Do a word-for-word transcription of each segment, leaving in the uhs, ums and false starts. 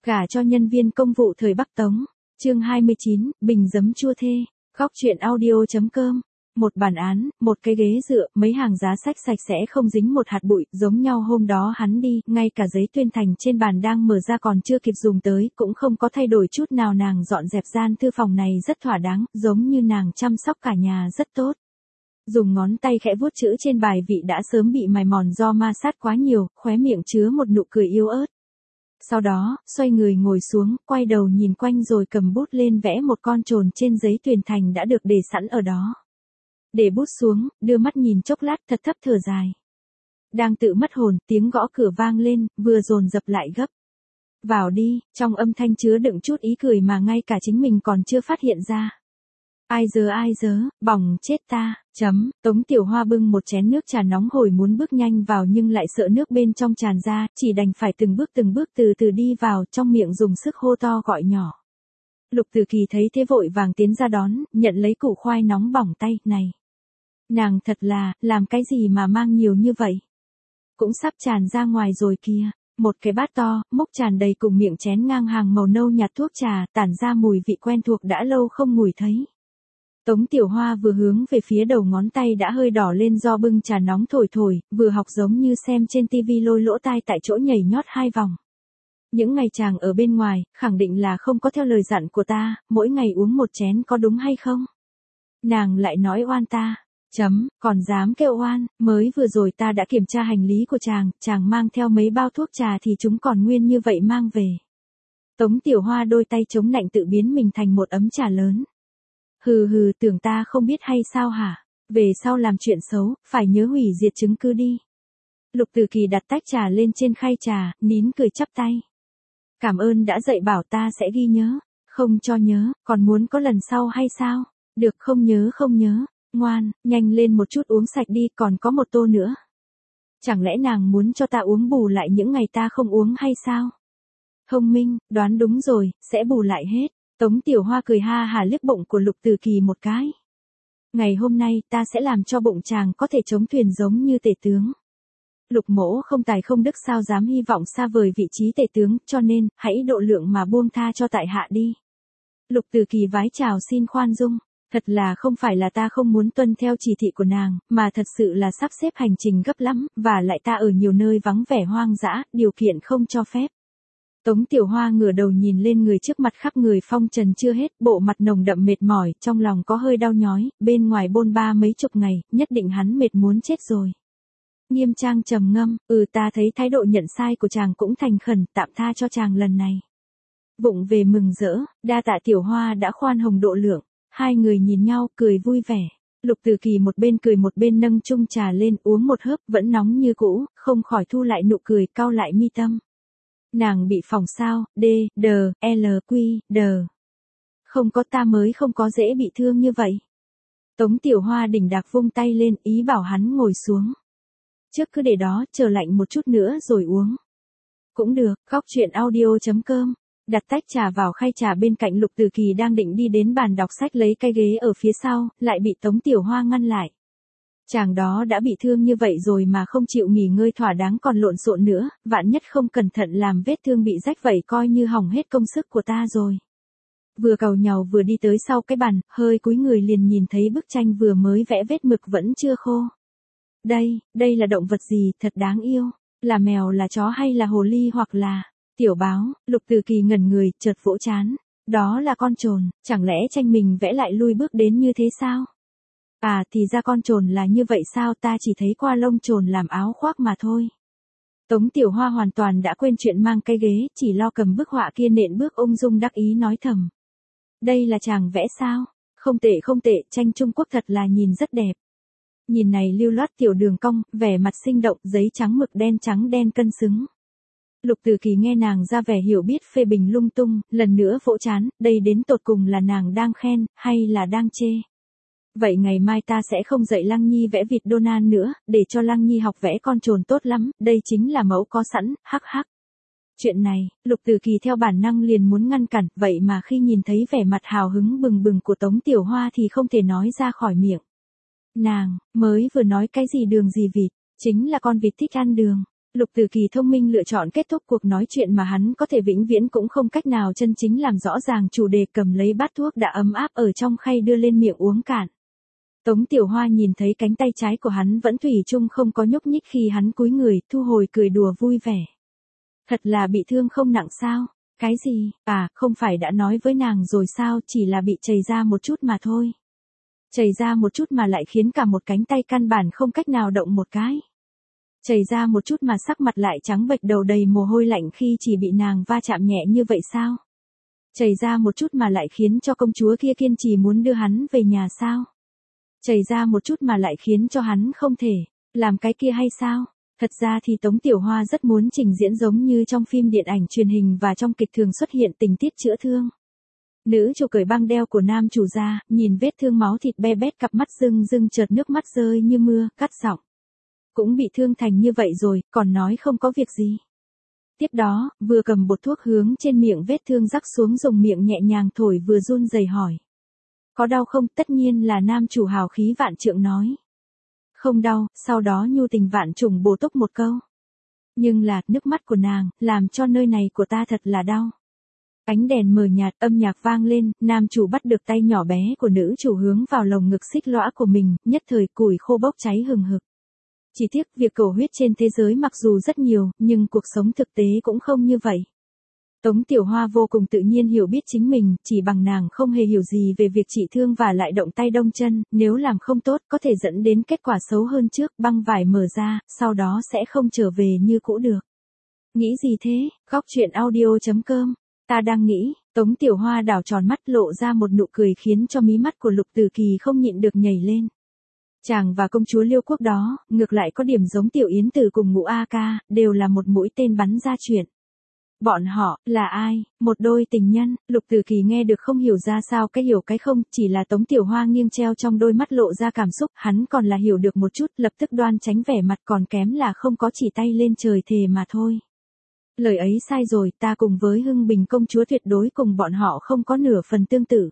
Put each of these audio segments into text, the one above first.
Gả cho nhân viên công vụ thời Bắc Tống. Chương hai mươi chín, bình giấm chua thê. Góc truyện audio.com. Một bản án, một cái ghế dựa, mấy hàng giá sách sạch sẽ không dính một hạt bụi, giống nhau hôm đó hắn đi, ngay cả giấy tuyên thành trên bàn đang mở ra còn chưa kịp dùng tới, cũng không có thay đổi chút nào. Nàng dọn dẹp gian thư phòng này rất thỏa đáng, giống như nàng chăm sóc cả nhà rất tốt. Dùng ngón tay khẽ vuốt chữ trên bài vị đã sớm bị mài mòn do ma sát quá nhiều, khóe miệng chứa một nụ cười yếu ớt. Sau đó, xoay người ngồi xuống, quay đầu nhìn quanh rồi cầm bút lên vẽ một con chồn trên giấy tuyển thành đã được để sẵn ở đó. Để bút xuống, đưa mắt nhìn chốc lát thật thấp thở dài. Đang tự mất hồn, tiếng gõ cửa vang lên, vừa dồn dập lại gấp. Vào đi, trong âm thanh chứa đựng chút ý cười mà ngay cả chính mình còn chưa phát hiện ra. Ai giờ ai giờ, bỏng chết ta, chấm, Tống Tiểu Hoa bưng một chén nước trà nóng hổi muốn bước nhanh vào nhưng lại sợ nước bên trong tràn ra, chỉ đành phải từng bước từng bước từ từ đi vào, trong miệng dùng sức hô to gọi nhỏ. Lục Từ Kỳ thấy thế vội vàng tiến ra đón, nhận lấy củ khoai nóng bỏng tay, này. Nàng thật là, làm cái gì mà mang nhiều như vậy? Cũng sắp tràn ra ngoài rồi kìa. Một cái bát to, múc tràn đầy cùng miệng chén ngang hàng màu nâu nhạt thuốc trà, tản ra mùi vị quen thuộc đã lâu không ngửi thấy. Tống Tiểu Hoa vừa hướng về phía đầu ngón tay đã hơi đỏ lên do bưng trà nóng thổi thổi, vừa học giống như xem trên tivi lôi lỗ tai tại chỗ nhảy nhót hai vòng. Những ngày chàng ở bên ngoài, khẳng định là không có theo lời dặn của ta, mỗi ngày uống một chén có đúng hay không? Nàng lại nói oan ta. Chấm, còn dám kêu oan, mới vừa rồi ta đã kiểm tra hành lý của chàng, chàng mang theo mấy bao thuốc trà thì chúng còn nguyên như vậy mang về. Tống Tiểu Hoa đôi tay chống nạnh tự biến mình thành một ấm trà lớn. Hừ hừ, tưởng ta không biết hay sao hả? Về sau làm chuyện xấu, phải nhớ hủy diệt chứng cứ đi. Lục Từ Kỳ đặt tách trà lên trên khay trà, nín cười chắp tay. Cảm ơn đã dạy bảo ta sẽ ghi nhớ. Không cho nhớ, còn muốn có lần sau hay sao? Được, không nhớ không nhớ. Ngoan, nhanh lên một chút uống sạch đi, còn có một tô nữa. Chẳng lẽ nàng muốn cho ta uống bù lại những ngày ta không uống hay sao? Thông minh, đoán đúng rồi, sẽ bù lại hết. Tống Tiểu Hoa cười ha hả liếc bụng của Lục Từ Kỳ một cái. Ngày hôm nay ta sẽ làm cho bụng chàng có thể chống thuyền giống như tể tướng. Lục mỗ không tài không đức sao dám hy vọng xa vời vị trí tể tướng, cho nên, hãy độ lượng mà buông tha cho tại hạ đi. Lục Từ Kỳ vái chào xin khoan dung. Thật là không phải là ta không muốn tuân theo chỉ thị của nàng, mà thật sự là sắp xếp hành trình gấp lắm, và lại ta ở nhiều nơi vắng vẻ hoang dã, điều kiện không cho phép. Tống Tiểu Hoa ngửa đầu nhìn lên người trước mặt khắp người phong trần chưa hết, bộ mặt nồng đậm mệt mỏi, trong lòng có hơi đau nhói, bên ngoài bôn ba mấy chục ngày, nhất định hắn mệt muốn chết rồi. Nghiêm trang trầm ngâm, ừ ta thấy thái độ nhận sai của chàng cũng thành khẩn, tạm tha cho chàng lần này. Vụng về mừng rỡ, đa tạ Tiểu Hoa đã khoan hồng độ lượng. Hai người nhìn nhau, cười vui vẻ. Lục Từ Kỳ một bên cười một bên nâng chung trà lên uống một hớp, vẫn nóng như cũ, không khỏi thu lại nụ cười, cau lại mi tâm. Nàng bị phỏng sao, D, D, L, Q, D. Không có ta mới không có dễ bị thương như vậy. Tống Tiểu Hoa đỉnh đạc vung tay lên, ý bảo hắn ngồi xuống. Trước cứ để đó, chờ lạnh một chút nữa rồi uống. Cũng được, góc truyện audio.com. Đặt tách trà vào khay trà bên cạnh Lục Từ Kỳ đang định đi đến bàn đọc sách lấy cái ghế ở phía sau, lại bị Tống Tiểu Hoa ngăn lại. Chàng đó đã bị thương như vậy rồi mà không chịu nghỉ ngơi thỏa đáng còn lộn xộn nữa, vạn nhất không cẩn thận làm vết thương bị rách vậy coi như hỏng hết công sức của ta rồi. Vừa càu nhàu vừa đi tới sau cái bàn, hơi cúi người liền nhìn thấy bức tranh vừa mới vẽ vết mực vẫn chưa khô. Đây, đây là động vật gì, thật đáng yêu, là mèo là chó hay là hồ ly hoặc là... Tiểu báo, Lục Từ Kỳ ngẩn người, chợt vỗ chán. Đó là con trồn, chẳng lẽ tranh mình vẽ lại lui bước đến như thế sao? À thì ra con trồn là như vậy sao, ta chỉ thấy qua lông trồn làm áo khoác mà thôi. Tống Tiểu Hoa hoàn toàn đã quên chuyện mang cái ghế, chỉ lo cầm bức họa kia nện bước ung dung đắc ý nói thầm. Đây là chàng vẽ sao? Không tệ không tệ, tranh Trung Quốc thật là nhìn rất đẹp. Nhìn này lưu loát tiểu đường cong, vẻ mặt sinh động, giấy trắng mực đen trắng đen cân xứng. Lục Từ Kỳ nghe nàng ra vẻ hiểu biết phê bình lung tung, lần nữa vỗ chán, đây đến tột cùng là nàng đang khen, hay là đang chê. Vậy ngày mai ta sẽ không dạy Lăng Nhi vẽ vịt Donald nữa, để cho Lăng Nhi học vẽ con trồn tốt lắm, đây chính là mẫu có sẵn, hắc hắc. Chuyện này, Lục Từ Kỳ theo bản năng liền muốn ngăn cản, vậy mà khi nhìn thấy vẻ mặt hào hứng bừng bừng của Tống Tiểu Hoa thì không thể nói ra khỏi miệng. Nàng, mới vừa nói cái gì đường gì vịt, chính là con vịt thích ăn đường. Lục Từ Kỳ thông minh lựa chọn kết thúc cuộc nói chuyện mà hắn có thể vĩnh viễn cũng không cách nào chân chính làm rõ ràng chủ đề, cầm lấy bát thuốc đã ấm áp ở trong khay đưa lên miệng uống cạn. Tống Tiểu Hoa nhìn thấy cánh tay trái của hắn vẫn thủy chung không có nhúc nhích khi hắn cúi người, thu hồi cười đùa vui vẻ. Thật là bị thương không nặng sao? Cái gì? À, không phải đã nói với nàng rồi sao, chỉ là bị chảy ra một chút mà thôi. Chảy ra một chút mà lại khiến cả một cánh tay căn bản không cách nào động một cái. Chảy ra một chút mà sắc mặt lại trắng bệch, đầu đầy mồ hôi lạnh khi chỉ bị nàng va chạm nhẹ như vậy sao? Chảy ra một chút mà lại khiến cho công chúa kia kiên trì muốn đưa hắn về nhà sao? Chảy ra một chút mà lại khiến cho hắn không thể làm cái kia hay sao? Thật ra thì Tống Tiểu Hoa rất muốn trình diễn giống như trong phim điện ảnh truyền hình và trong kịch thường xuất hiện tình tiết chữa thương. Nữ chủ cởi băng đeo của nam chủ ra, nhìn vết thương máu thịt be bét, cặp mắt rưng rưng chợt nước mắt rơi như mưa, cắt giọng. Cũng bị thương thành như vậy rồi, còn nói không có việc gì. Tiếp đó, vừa cầm bột thuốc hướng trên miệng vết thương rắc xuống, dùng miệng nhẹ nhàng thổi vừa run rẩy hỏi. Có đau không? Tất nhiên là nam chủ hào khí vạn trượng nói. Không đau, sau đó nhu tình vạn trùng bổ túc một câu. Nhưng là, nước mắt của nàng, làm cho nơi này của ta thật là đau. Ánh đèn mờ nhạt, âm nhạc vang lên, nam chủ bắt được tay nhỏ bé của nữ chủ hướng vào lồng ngực xích lõa của mình, nhất thời củi khô bốc cháy hừng hực. Chỉ tiếc, việc cầu huyết trên thế giới mặc dù rất nhiều, nhưng cuộc sống thực tế cũng không như vậy. Tống Tiểu Hoa vô cùng tự nhiên hiểu biết chính mình, chỉ bằng nàng không hề hiểu gì về việc trị thương và lại động tay động chân, nếu làm không tốt có thể dẫn đến kết quả xấu hơn trước, băng vải mở ra, sau đó sẽ không trở về như cũ được. Nghĩ gì thế? Góc truyện audio chấm com. Ta đang nghĩ. Tống Tiểu Hoa đảo tròn mắt, lộ ra một nụ cười khiến cho mí mắt của Lục Từ Kỳ không nhịn được nhảy lên. Chàng và công chúa Liêu Quốc đó, ngược lại có điểm giống Tiểu Yến Từ cùng Ngũ A Ca, đều là một mũi tên bắn ra chuyện. Bọn họ, là ai? Một đôi tình nhân. Lục Từ Kỳ nghe được không hiểu ra sao cái hiểu cái không, chỉ là Tống Tiểu Hoa nghiêng treo trong đôi mắt lộ ra cảm xúc, hắn còn là hiểu được một chút, lập tức đoan tránh vẻ mặt, còn kém là không có chỉ tay lên trời thề mà thôi. Lời ấy sai rồi, ta cùng với Hưng Bình công chúa tuyệt đối cùng bọn họ không có nửa phần tương tự.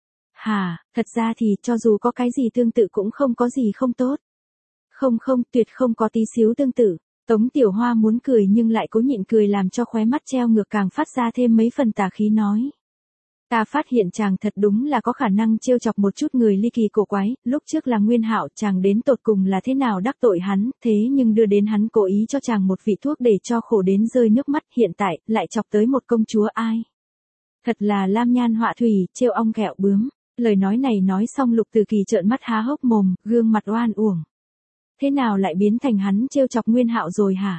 Hà, thật ra thì, cho dù có cái gì tương tự cũng không có gì không tốt. Không không, tuyệt không có tí xíu tương tự. Tống Tiểu Hoa muốn cười nhưng lại cố nhịn cười, làm cho khóe mắt treo ngược càng phát ra thêm mấy phần tà khí nói. Ta phát hiện chàng thật đúng là có khả năng trêu chọc một chút người ly kỳ cổ quái, lúc trước là Nguyên Hạo, chàng đến tột cùng là thế nào đắc tội hắn, thế nhưng đưa đến hắn cố ý cho chàng một vị thuốc để cho khổ đến rơi nước mắt, hiện tại, lại chọc tới một công chúa ai. Thật là lam nhan họa thủy, trêu ong kẹo bướm. Lời nói này nói xong Lục Từ Kỳ trợn mắt há hốc mồm, gương mặt oan uổng. Thế nào lại biến thành hắn trêu chọc Nguyên Hạo rồi hả?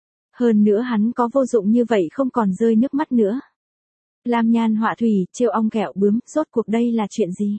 Hơn nữa hắn có vô dụng như vậy không còn rơi nước mắt nữa. Lam nhan họa thủy, trêu ong kẹo bướm, rốt cuộc đây là chuyện gì?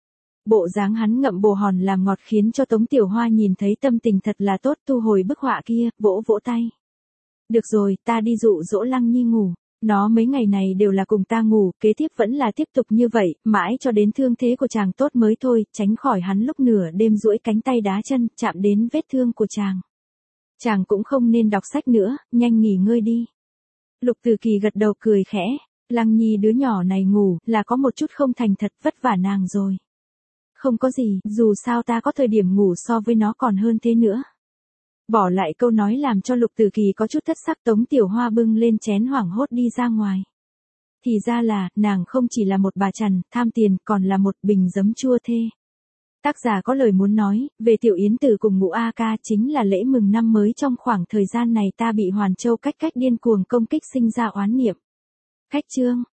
Bộ dáng hắn ngậm bồ hòn làm ngọt khiến cho Tống Tiểu Hoa nhìn thấy tâm tình thật là tốt, thu hồi bức họa kia, vỗ vỗ tay. Được rồi, ta đi dụ dỗ Lăng Nhi ngủ. Nó mấy ngày này đều là cùng ta ngủ, kế tiếp vẫn là tiếp tục như vậy, mãi cho đến thương thế của chàng tốt mới thôi, tránh khỏi hắn lúc nửa đêm duỗi cánh tay đá chân, chạm đến vết thương của chàng. Chàng cũng không nên đọc sách nữa, nhanh nghỉ ngơi đi. Lục Từ Kỳ gật đầu cười khẽ, Lăng Nhi đứa nhỏ này ngủ, là có một chút không thành thật, vất vả nàng rồi. Không có gì, dù sao ta có thời điểm ngủ so với nó còn hơn thế nữa. Bỏ lại câu nói làm cho Lục Từ Kỳ có chút thất sắc, Tống Tiểu Hoa bưng lên chén hoảng hốt đi ra ngoài. Thì ra là, nàng không chỉ là một bà chằn, tham tiền, còn là một bình giấm chua thê. Tác giả có lời muốn nói, về Tiểu Yến Từ cùng Ngũ A Ca chính là lễ mừng năm mới, trong khoảng thời gian này ta bị Hoàn Châu cách cách điên cuồng công kích sinh ra oán niệm. Cách chương.